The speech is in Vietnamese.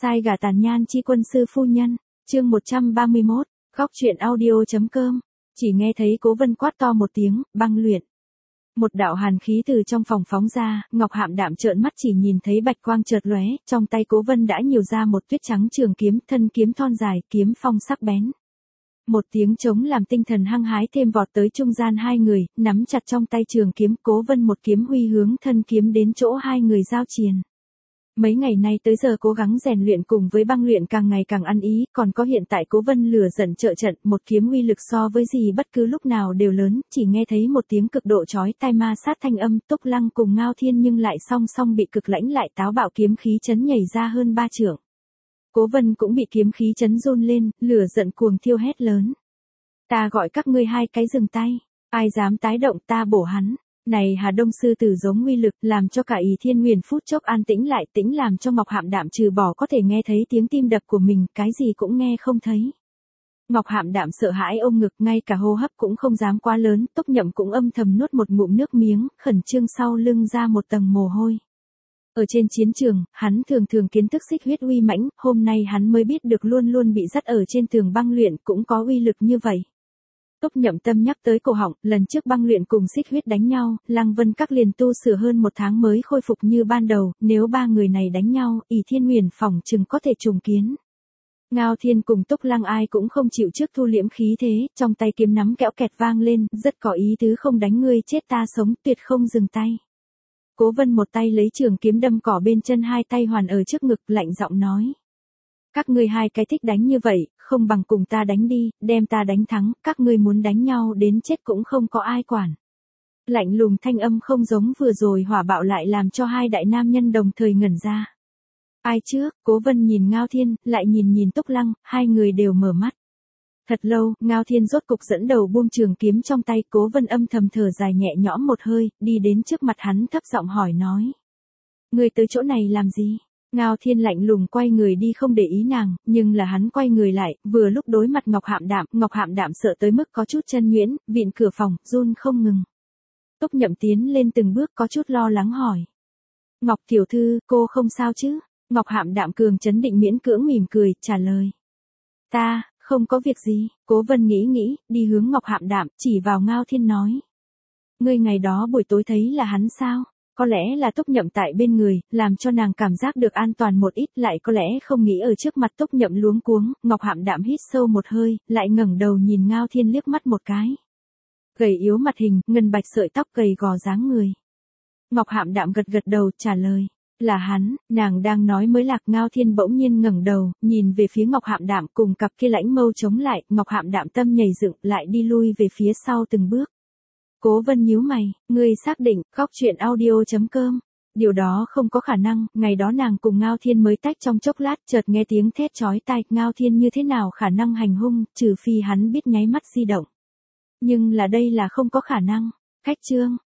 Sai gà tàn nhan chi quân sư phu nhân, chương 131, góc truyện audio.com, chỉ nghe thấy Cố Vân quát to một tiếng, băng luyện. Một đạo hàn khí từ trong phòng phóng ra, Ngọc Hạm Đạm trợn mắt chỉ nhìn thấy bạch quang chợt lóe, trong tay Cố Vân đã nhiều ra một tuyết trắng trường kiếm, thân kiếm thon dài, kiếm phong sắc bén. Một tiếng trống làm tinh thần hăng hái thêm vọt tới trung gian hai người, nắm chặt trong tay trường kiếm, Cố Vân một kiếm huy hướng thân kiếm đến chỗ hai người giao chiến. Mấy ngày nay tới giờ cố gắng rèn luyện cùng với băng luyện càng ngày càng ăn ý, còn có hiện tại Cố Vân lửa giận trợ trận, một kiếm uy lực so với gì bất cứ lúc nào đều lớn, chỉ nghe thấy một tiếng cực độ chói tai ma sát thanh âm, Túc Lăng cùng Ngao Thiên nhưng lại song song bị cực lãnh lại táo bạo kiếm khí chấn nhảy ra hơn 3 trượng. Cố Vân cũng bị kiếm khí chấn run lên, lửa giận cuồng thiêu hét lớn. Ta gọi các ngươi hai cái dừng tay, ai dám tái động ta bổ hắn. Này Hà Đông sư tử giống uy lực, làm cho cả Ỷ Thiên Nguyền phút chốc an tĩnh lại, tĩnh làm cho Ngọc Hạm Đạm trừ bỏ có thể nghe thấy tiếng tim đập của mình, cái gì cũng nghe không thấy. Ngọc Hạm Đạm sợ hãi ôm ngực, ngay cả hô hấp cũng không dám quá lớn, Túc Nhậm cũng âm thầm nuốt một ngụm nước miếng, khẩn trương sau lưng ra một tầng mồ hôi. Ở trên chiến trường, hắn thường thường kiến thức xích huyết uy mãnh, hôm nay hắn mới biết được luôn luôn bị dắt ở trên tường băng luyện cũng có uy lực như vậy. Túc Nhậm tâm nhắc tới cổ họng, lần trước băng luyện cùng xích huyết đánh nhau, Lăng Vân Các liền tu sửa hơn 1 tháng mới khôi phục như ban đầu, nếu ba người này đánh nhau, Ỷ Thiên Nguyền phỏng chừng có thể trùng kiến. Ngao Thiên cùng Túc Lăng ai cũng không chịu trước thu liễm khí thế, trong tay kiếm nắm kẽo kẹt vang lên, rất có ý tứ không đánh ngươi chết ta sống, tuyệt không dừng tay. Cố Vân một tay lấy trường kiếm đâm cỏ bên chân, hai tay hoàn ở trước ngực, lạnh giọng nói. Các ngươi hai cái thích đánh như vậy, không bằng cùng ta đánh đi, đem ta đánh thắng, các ngươi muốn đánh nhau đến chết cũng không có ai quản. Lạnh lùng thanh âm không giống vừa rồi hỏa bạo lại làm cho hai đại nam nhân đồng thời ngẩn ra. Ai trước, Cố Vân nhìn Ngao Thiên, lại nhìn Túc Lăng, hai người đều mở mắt. Thật lâu, Ngao Thiên rốt cục dẫn đầu buông trường kiếm trong tay, Cố Vân âm thầm thở dài nhẹ nhõm một hơi, đi đến trước mặt hắn thấp giọng hỏi nói. Ngươi tới chỗ này làm gì? Ngao Thiên lạnh lùng quay người đi không để ý nàng, nhưng là hắn quay người lại, vừa lúc đối mặt Ngọc Hạm Đạm sợ tới mức có chút chân nhuyễn, vịn cửa phòng, run không ngừng. Túc Nhậm tiến lên từng bước có chút lo lắng hỏi. Ngọc tiểu thư, cô không sao chứ? Ngọc Hạm Đạm cường trấn định miễn cưỡng mỉm cười, trả lời. Ta, không có việc gì. Cố Vân nghĩ, đi hướng Ngọc Hạm Đạm, chỉ vào Ngao Thiên nói. Ngươi ngày đó buổi tối thấy là hắn sao? Có lẽ là Túc Nhậm tại bên người, làm cho nàng cảm giác được an toàn một ít, lại có lẽ không nghĩ ở trước mặt Túc Nhậm luống cuống, Ngọc Hạm Đạm hít sâu một hơi, lại ngẩng đầu nhìn Ngao Thiên liếc mắt một cái. Gầy yếu mặt hình, ngân bạch sợi tóc, gầy gò dáng người. Ngọc Hạm Đạm gật đầu, trả lời. Là hắn, nàng đang nói mới lạc. Ngao Thiên bỗng nhiên ngẩng đầu, nhìn về phía Ngọc Hạm Đạm, cùng cặp kia lãnh mâu chống lại, Ngọc Hạm Đạm tâm nhảy dựng, lại đi lui về phía sau từng bước. Cố Vân nhíu mày, ngươi xác định, góc truyện audio.com. Điều đó không có khả năng, ngày đó nàng cùng Ngao Thiên mới tách trong chốc lát, chợt nghe tiếng thét chói tai, Ngao Thiên như thế nào khả năng hành hung, trừ phi hắn biết nháy mắt di động. Nhưng là đây là không có khả năng. Khách trương,